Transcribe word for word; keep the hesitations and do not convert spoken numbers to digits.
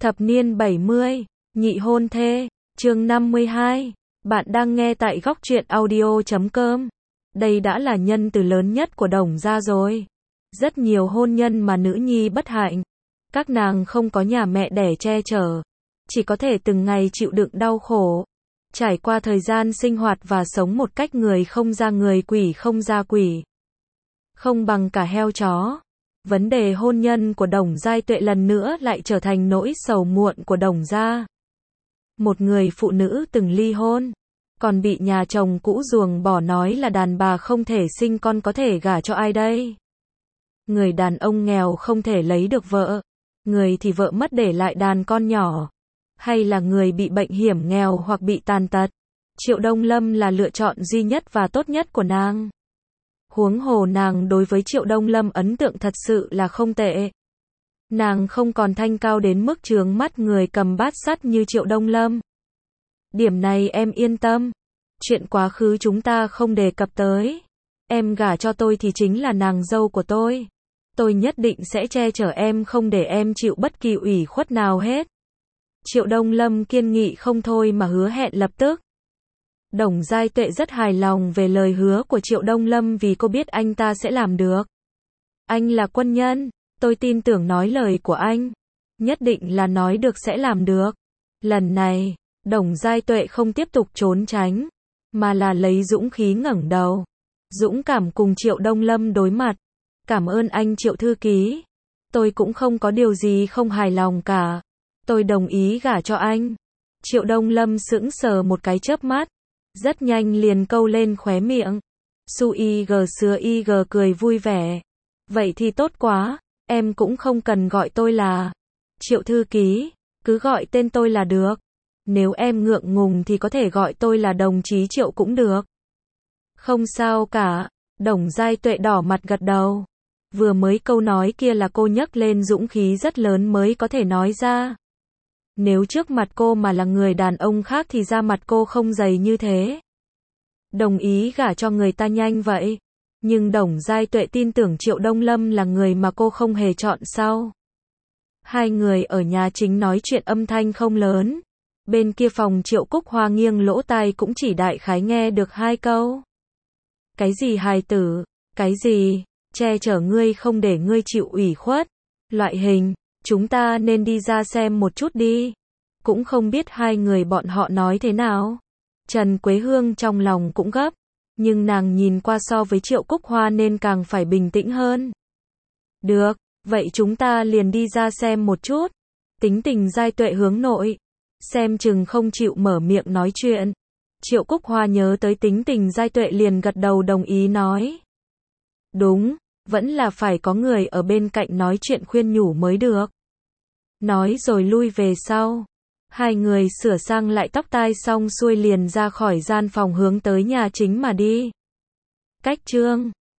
Thập niên bảy mươi, nhị hôn thê, chương năm mươi hai. Bạn đang nghe tại góc truyện audio chấm com. Đây đã là nhân từ lớn nhất của Đồng gia rồi. Rất nhiều hôn nhân mà nữ nhi bất hạnh. Các nàng không có nhà mẹ đẻ che chở. Chỉ có thể từng ngày chịu đựng đau khổ. Trải qua thời gian sinh hoạt và sống một cách người không ra người quỷ không ra quỷ. Không bằng cả heo chó. Vấn đề hôn nhân của Đồng Giai Tuệ lần nữa lại trở thành nỗi sầu muộn của Đồng gia. Một người phụ nữ từng ly hôn, còn bị nhà chồng cũ ruồng bỏ nói là đàn bà không thể sinh con có thể gả cho ai đây. Người đàn ông nghèo không thể lấy được vợ, người thì vợ mất để lại đàn con nhỏ, hay là người bị bệnh hiểm nghèo hoặc bị tàn tật. Triệu Đông Lâm là lựa chọn duy nhất và tốt nhất của nàng. Huống hồ nàng đối với Triệu Đông Lâm ấn tượng thật sự là không tệ. Nàng không còn thanh cao đến mức chướng mắt người cầm bát sắt như Triệu Đông Lâm. Điểm này em yên tâm. Chuyện quá khứ chúng ta không đề cập tới. Em gả cho tôi thì chính là nàng dâu của tôi. Tôi nhất định sẽ che chở em không để em chịu bất kỳ ủy khuất nào hết. Triệu Đông Lâm kiên nghị không thôi mà hứa hẹn lập tức. Đồng Giai Tuệ rất hài lòng về lời hứa của Triệu Đông Lâm vì cô biết anh ta sẽ làm được. Anh là quân nhân, tôi tin tưởng nói lời của anh. Nhất định là nói được sẽ làm được. Lần này, Đồng Giai Tuệ không tiếp tục trốn tránh, mà là lấy dũng khí ngẩng đầu. Dũng cảm cùng Triệu Đông Lâm đối mặt. Cảm ơn anh Triệu thư ký. Tôi cũng không có điều gì không hài lòng cả. Tôi đồng ý gả cho anh. Triệu Đông Lâm sững sờ một cái chớp mắt. Rất nhanh liền câu lên khóe miệng. Su y gờ sứa y gờ cười vui vẻ. Vậy thì tốt quá, em cũng không cần gọi tôi là Triệu thư ký, cứ gọi tên tôi là được. Nếu em ngượng ngùng thì có thể gọi tôi là đồng chí Triệu cũng được. Không sao cả, Đồng Giai Tuệ đỏ mặt gật đầu. Vừa mới câu nói kia là cô nhấc lên dũng khí rất lớn mới có thể nói ra. Nếu trước mặt cô mà là người đàn ông khác thì da mặt cô không dày như thế. Đồng ý gả cho người ta nhanh vậy. Nhưng Đồng Giai Tuệ tin tưởng Triệu Đông Lâm là người mà cô không hề chọn sau. Hai người ở nhà chính nói chuyện âm thanh không lớn. Bên kia phòng Triệu Cúc Hoa nghiêng lỗ tai cũng chỉ đại khái nghe được hai câu. Cái gì hài tử, cái gì, che chở ngươi không để ngươi chịu ủy khuất, loại hình. Chúng ta nên đi ra xem một chút đi. Cũng không biết hai người bọn họ nói thế nào. Trần Quế Hương trong lòng cũng gấp. Nhưng nàng nhìn qua so với Triệu Cúc Hoa nên càng phải bình tĩnh hơn. Được, vậy chúng ta liền đi ra xem một chút. Tính tình Giai Tuệ hướng nội. Xem chừng không chịu mở miệng nói chuyện. Triệu Cúc Hoa nhớ tới tính tình Giai Tuệ liền gật đầu đồng ý nói. Đúng. Vẫn là phải có người ở bên cạnh nói chuyện khuyên nhủ mới được. Nói rồi lui về sau. Hai người sửa sang lại tóc tai xong xuôi liền ra khỏi gian phòng hướng tới nhà chính mà đi. Cách chương